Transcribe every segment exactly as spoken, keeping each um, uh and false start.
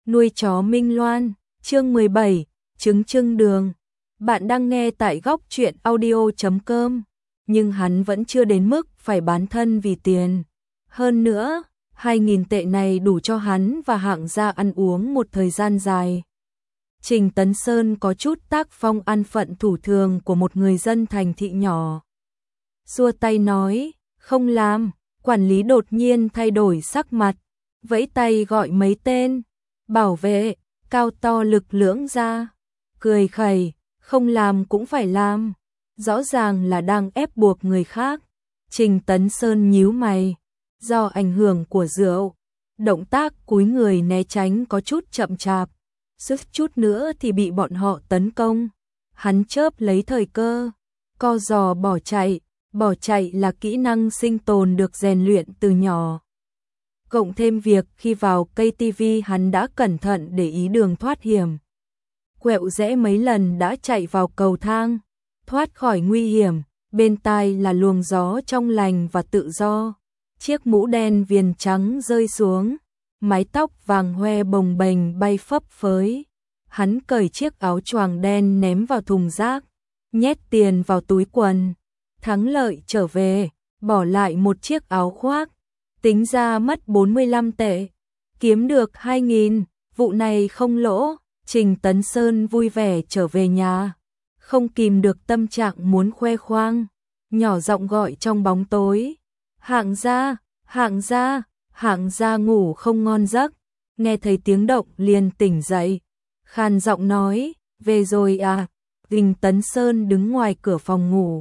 Nuôi chó Minh Loan, chương mười bảy, trứng trưng đường. Bạn đang nghe tại góc truyện audio chấm com, nhưng hắn vẫn chưa đến mức phải bán thân vì tiền. Hơn nữa, hai nghìn tệ này đủ cho hắn và Hạng Gia ăn uống một thời gian dài. Trình Tấn Sơn có chút tác phong an phận thủ thường của một người dân thành thị nhỏ. Xua tay nói, không làm, quản lý đột nhiên thay đổi sắc mặt, vẫy tay gọi mấy tên bảo vệ cao to lực lưỡng ra, cười khẩy, không làm cũng phải làm, rõ ràng là đang ép buộc người khác. Trình Tấn Sơn nhíu mày, do ảnh hưởng của rượu, động tác cúi người né tránh có chút chậm chạp, suýt chút nữa thì bị bọn họ tấn công. Hắn chớp lấy thời cơ, co giò bỏ chạy, bỏ chạy là kỹ năng sinh tồn được rèn luyện từ nhỏ. Cộng thêm việc khi vào cây tivi hắn đã cẩn thận để ý đường thoát hiểm. Quẹo rẽ mấy lần đã chạy vào cầu thang, thoát khỏi nguy hiểm, bên tai là luồng gió trong lành và tự do. Chiếc mũ đen viền trắng rơi xuống, mái tóc vàng hoe bồng bềnh bay phấp phới. Hắn cởi chiếc áo choàng đen ném vào thùng rác, nhét tiền vào túi quần. Thắng lợi trở về, bỏ lại một chiếc áo khoác. Tính ra mất bốn mươi lăm tệ, kiếm được hai nghìn, vụ này không lỗ. Trình Tấn Sơn vui vẻ trở về nhà, không kìm được tâm trạng muốn khoe khoang, nhỏ giọng gọi trong bóng tối, Hạng Gia, Hạng Gia. Hạng Gia ngủ không ngon giấc, nghe thấy tiếng động liền tỉnh dậy, khàn giọng nói, về rồi à. Trình Tấn Sơn đứng ngoài cửa phòng ngủ,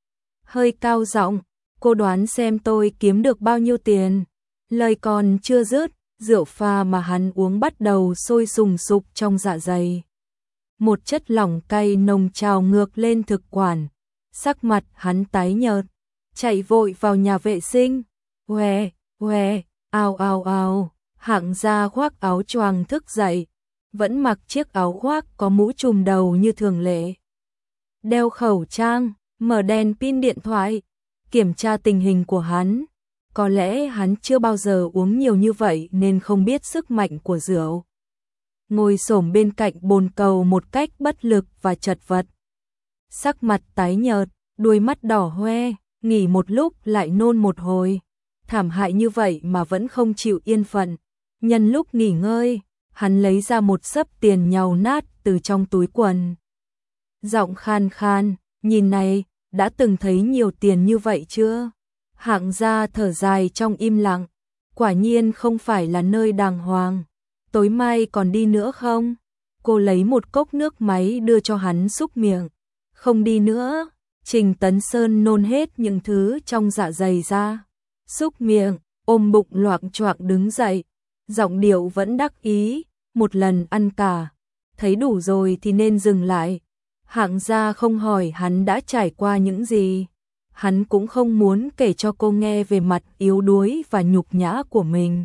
hơi cao giọng, cô đoán xem tôi kiếm được bao nhiêu tiền. Lời còn chưa dứt, rượu pha mà hắn uống bắt đầu sôi sùng sục trong dạ dày. Một chất lỏng cay nồng trào ngược lên thực quản, sắc mặt hắn tái nhợt, chạy vội vào nhà vệ sinh. Hoe, hoe, ao ao ao. Hạng Gia khoác áo choàng thức dậy, vẫn mặc chiếc áo khoác có mũ trùm đầu như thường lệ. Đeo khẩu trang, mở đèn pin điện thoại, kiểm tra tình hình của hắn. Có lẽ hắn chưa bao giờ uống nhiều như vậy nên không biết sức mạnh của rượu. Ngồi xổm bên cạnh bồn cầu một cách bất lực và chật vật. Sắc mặt tái nhợt, đuôi mắt đỏ hoe, nghỉ một lúc lại nôn một hồi. Thảm hại như vậy mà vẫn không chịu yên phận. Nhân lúc nghỉ ngơi, hắn lấy ra một xấp tiền nhàu nát từ trong túi quần. Giọng khan khan, nhìn này, đã từng thấy nhiều tiền như vậy chưa? Hạng Gia thở dài trong im lặng, quả nhiên không phải là nơi đàng hoàng. Tối mai còn đi nữa không? Cô lấy một cốc nước máy đưa cho hắn xúc miệng. Không đi nữa. Trình Tấn Sơn nôn hết những thứ trong dạ dày ra, xúc miệng, ôm bụng loạng choạng đứng dậy, giọng điệu vẫn đắc ý, một lần ăn cả, thấy đủ rồi thì nên dừng lại. Hạng Gia không hỏi hắn đã trải qua những gì, hắn cũng không muốn kể cho cô nghe về mặt yếu đuối và nhục nhã của mình.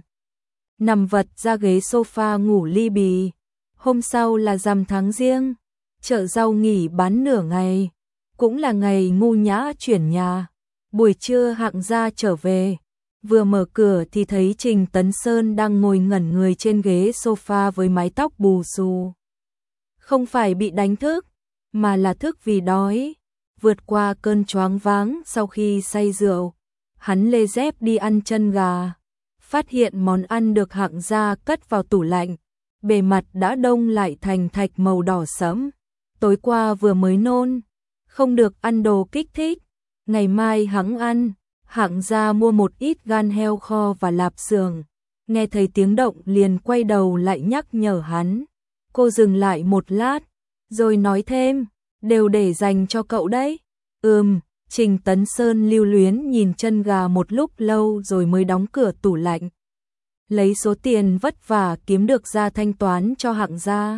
Nằm vật ra ghế sofa ngủ li bì. Hôm sau là rằm tháng Giêng, chợ rau nghỉ bán nửa ngày, cũng là ngày Ngu Nhã chuyển nhà. Buổi trưa Hạng Gia trở về, vừa mở cửa thì thấy Trình Tấn Sơn đang ngồi ngẩn người trên ghế sofa với mái tóc bù xù. Không phải bị đánh thức, mà là thức vì đói. Vượt qua cơn choáng váng sau khi say rượu, hắn lê dép đi ăn chân gà, phát hiện món ăn được Hạng Gia cất vào tủ lạnh, bề mặt đã đông lại thành thạch màu đỏ sẫm. Tối qua vừa mới nôn, không được ăn đồ kích thích, ngày mai hắn ăn. Hạng Gia mua một ít gan heo kho và lạp xưởng, nghe thấy tiếng động liền quay đầu lại nhắc nhở hắn. Cô dừng lại một lát, rồi nói thêm, đều để dành cho cậu đấy. Ừm. Trình Tấn Sơn lưu luyến nhìn chân gà một lúc lâu rồi mới đóng cửa tủ lạnh, lấy số tiền vất vả kiếm được ra thanh toán cho Hạng Gia.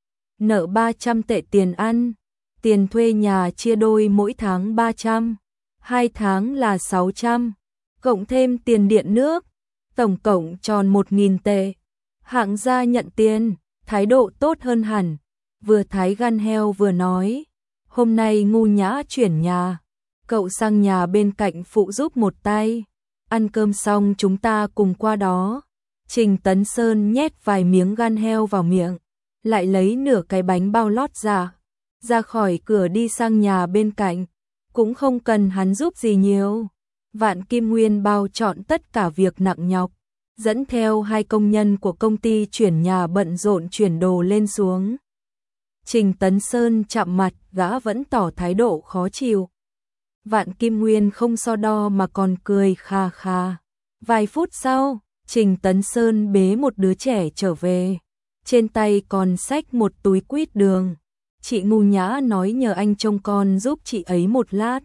Nợ ba trăm tệ tiền ăn, tiền thuê nhà chia đôi mỗi tháng ba trăm, hai tháng là sáu trăm, cộng thêm tiền điện nước, tổng cộng tròn một nghìn tệ. Hạng Gia nhận tiền, thái độ tốt hơn hẳn, vừa thái gan heo vừa nói, hôm nay Ngu Nhã chuyển nhà, cậu sang nhà bên cạnh phụ giúp một tay, ăn cơm xong chúng ta cùng qua đó. Trình Tấn Sơn nhét vài miếng gan heo vào miệng, lại lấy nửa cái bánh bao lót ra, ra khỏi cửa đi sang nhà bên cạnh, cũng không cần hắn giúp gì nhiều. Vạn Kim Nguyên bao trọn tất cả việc nặng nhọc, dẫn theo hai công nhân của công ty chuyển nhà bận rộn chuyển đồ lên xuống. Trình Tấn Sơn chạm mặt, gã vẫn tỏ thái độ khó chịu. Vạn Kim Nguyên không so đo mà còn cười kha kha. Vài phút sau, Trình Tấn Sơn bế một đứa trẻ trở về, trên tay còn xách một túi quýt đường. Chị Ngu Nhã nói nhờ anh trông con giúp chị ấy một lát.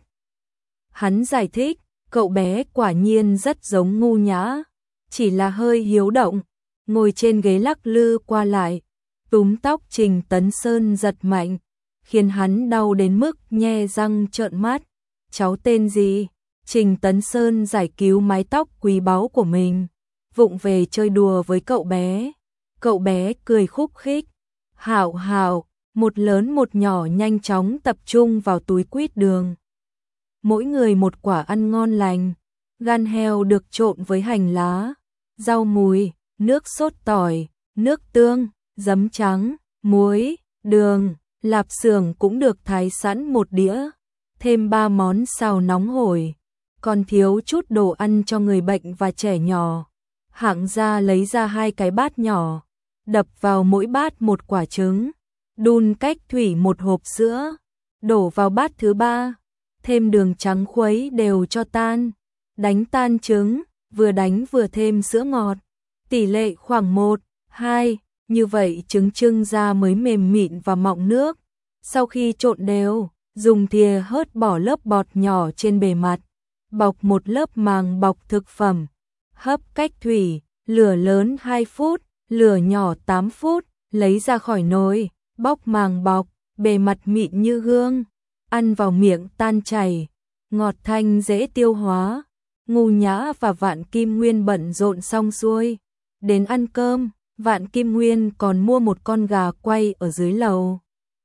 Hắn giải thích, cậu bé quả nhiên rất giống Ngu Nhã, chỉ là hơi hiếu động, ngồi trên ghế lắc lư qua lại, túm tóc Trình Tấn Sơn giật mạnh, khiến hắn đau đến mức nhe răng trợn mắt. Cháu tên gì? Trình Tấn Sơn giải cứu mái tóc quý báu của mình, vụng về chơi đùa với cậu bé. Cậu bé cười khúc khích. Hảo hảo, một lớn một nhỏ nhanh chóng tập trung vào túi quýt đường. Mỗi người một quả ăn ngon lành, gan heo được trộn với hành lá, rau mùi, nước sốt tỏi, nước tương, giấm trắng, muối, đường, lạp xưởng cũng được thái sẵn một đĩa, thêm ba món xào nóng hổi, còn thiếu chút đồ ăn cho người bệnh và trẻ nhỏ. Hạng Gia lấy ra hai cái bát nhỏ, đập vào mỗi bát một quả trứng, đun cách thủy một hộp sữa, đổ vào bát thứ ba, thêm đường trắng khuấy đều cho tan, đánh tan trứng, vừa đánh vừa thêm sữa ngọt, tỷ lệ khoảng một, hai, như vậy trứng trưng ra mới mềm mịn và mọng nước. Sau khi trộn đều, dùng thìa hớt bỏ lớp bọt nhỏ trên bề mặt, bọc một lớp màng bọc thực phẩm, hấp cách thủy, lửa lớn hai phút, lửa nhỏ tám phút, lấy ra khỏi nồi, bóc màng bọc, bề mặt mịn như gương, ăn vào miệng tan chảy, ngọt thanh dễ tiêu hóa. Ngu Nhã và Vạn Kim Nguyên bận rộn xong xuôi, đến ăn cơm, Vạn Kim Nguyên còn mua một con gà quay ở dưới lầu.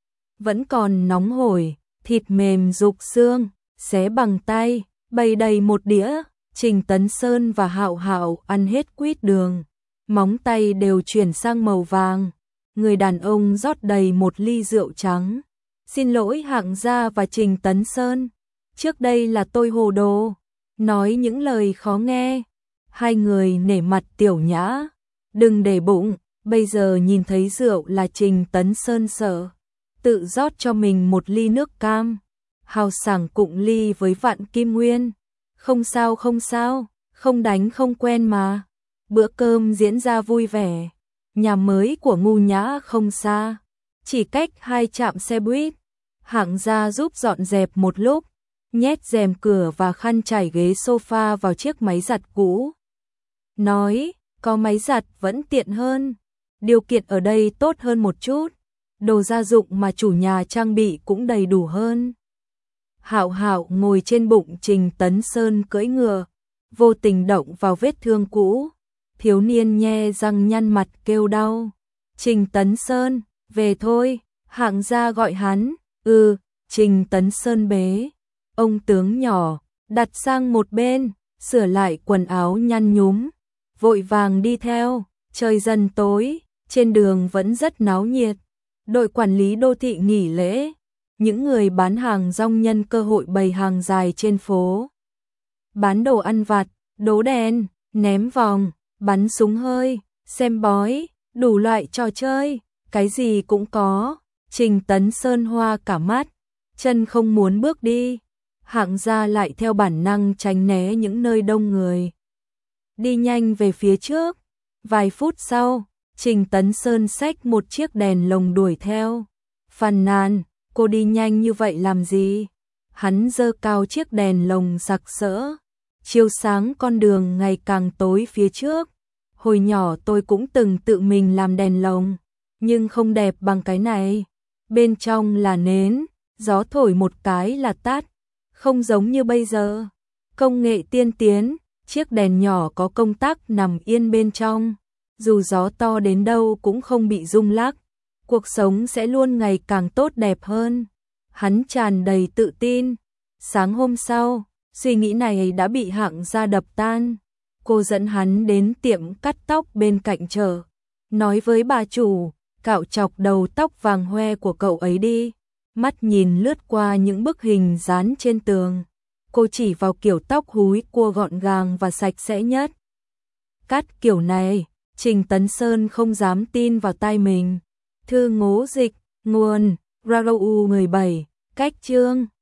Vẫn còn nóng hổi, thịt mềm rục xương, xé bằng tay, bày đầy một đĩa. Trình Tấn Sơn và Hạo Hạo ăn hết quýt đường, móng tay đều chuyển sang màu vàng. Người đàn ông rót đầy một ly rượu trắng. Xin lỗi Hạng Gia và Trình Tấn Sơn, trước đây là tôi hồ đồ, nói những lời khó nghe. Hai người nể mặt Tiểu Nhã, đừng để bụng, bây giờ nhìn thấy rượu là Trình Tấn Sơn sợ, tự rót cho mình một ly nước cam, hào sảng cụng ly với Vạn Kim Nguyên. Không sao không sao, không đánh không quen mà. Bữa cơm diễn ra vui vẻ, nhà mới của Ngu Nhã không xa, chỉ cách hai trạm xe buýt. Hạng Gia giúp dọn dẹp một lúc, nhét rèm cửa và khăn trải ghế sofa vào chiếc máy giặt cũ. Nói, có máy giặt vẫn tiện hơn, điều kiện ở đây tốt hơn một chút, đồ gia dụng mà chủ nhà trang bị cũng đầy đủ hơn. Hạo Hạo ngồi trên bụng Trình Tấn Sơn cưỡi ngựa, vô tình động vào vết thương cũ, thiếu niên nhe răng nhăn mặt kêu đau. Trình Tấn Sơn, về thôi, Hạng Gia gọi hắn. Ừ, Trình Tấn Sơn bế ông tướng nhỏ, đặt sang một bên, sửa lại quần áo nhăn nhúm, vội vàng đi theo. Trời dần tối, trên đường vẫn rất náo nhiệt. Đội quản lý đô thị nghỉ lễ, những người bán hàng rong nhân cơ hội bày hàng dài trên phố. Bán đồ ăn vặt, đố đèn, ném vòng, bắn súng hơi, xem bói, đủ loại trò chơi, cái gì cũng có. Trình Tấn Sơn hoa cả mắt, chân không muốn bước đi. Hạng Gia lại theo bản năng tránh né những nơi đông người, đi nhanh về phía trước. Vài phút sau, Trình Tấn Sơn xách một chiếc đèn lồng đuổi theo, phàn nàn, cô đi nhanh như vậy làm gì? Hắn giơ cao chiếc đèn lồng sặc sỡ, chiếu sáng con đường ngày càng tối phía trước. Hồi nhỏ tôi cũng từng tự mình làm đèn lồng, nhưng không đẹp bằng cái này. Bên trong là nến, gió thổi một cái là tắt, không giống như bây giờ. Công nghệ tiên tiến, chiếc đèn nhỏ có công tắc nằm yên bên trong, dù gió to đến đâu cũng không bị rung lắc. Cuộc sống sẽ luôn ngày càng tốt đẹp hơn. Hắn tràn đầy tự tin. Sáng hôm sau, suy nghĩ này đã bị Hạng Gia đập tan. Cô dẫn hắn đến tiệm cắt tóc bên cạnh chợ, nói với bà chủ, cạo chọc đầu tóc vàng hoe của cậu ấy đi. Mắt nhìn lướt qua những bức hình dán trên tường, cô chỉ vào kiểu tóc húi cua gọn gàng và sạch sẽ nhất. Cắt kiểu này, Trình Tấn Sơn không dám tin vào tai mình. Thư ngố dịch, nguồn, Rau mười bảy, cách chương.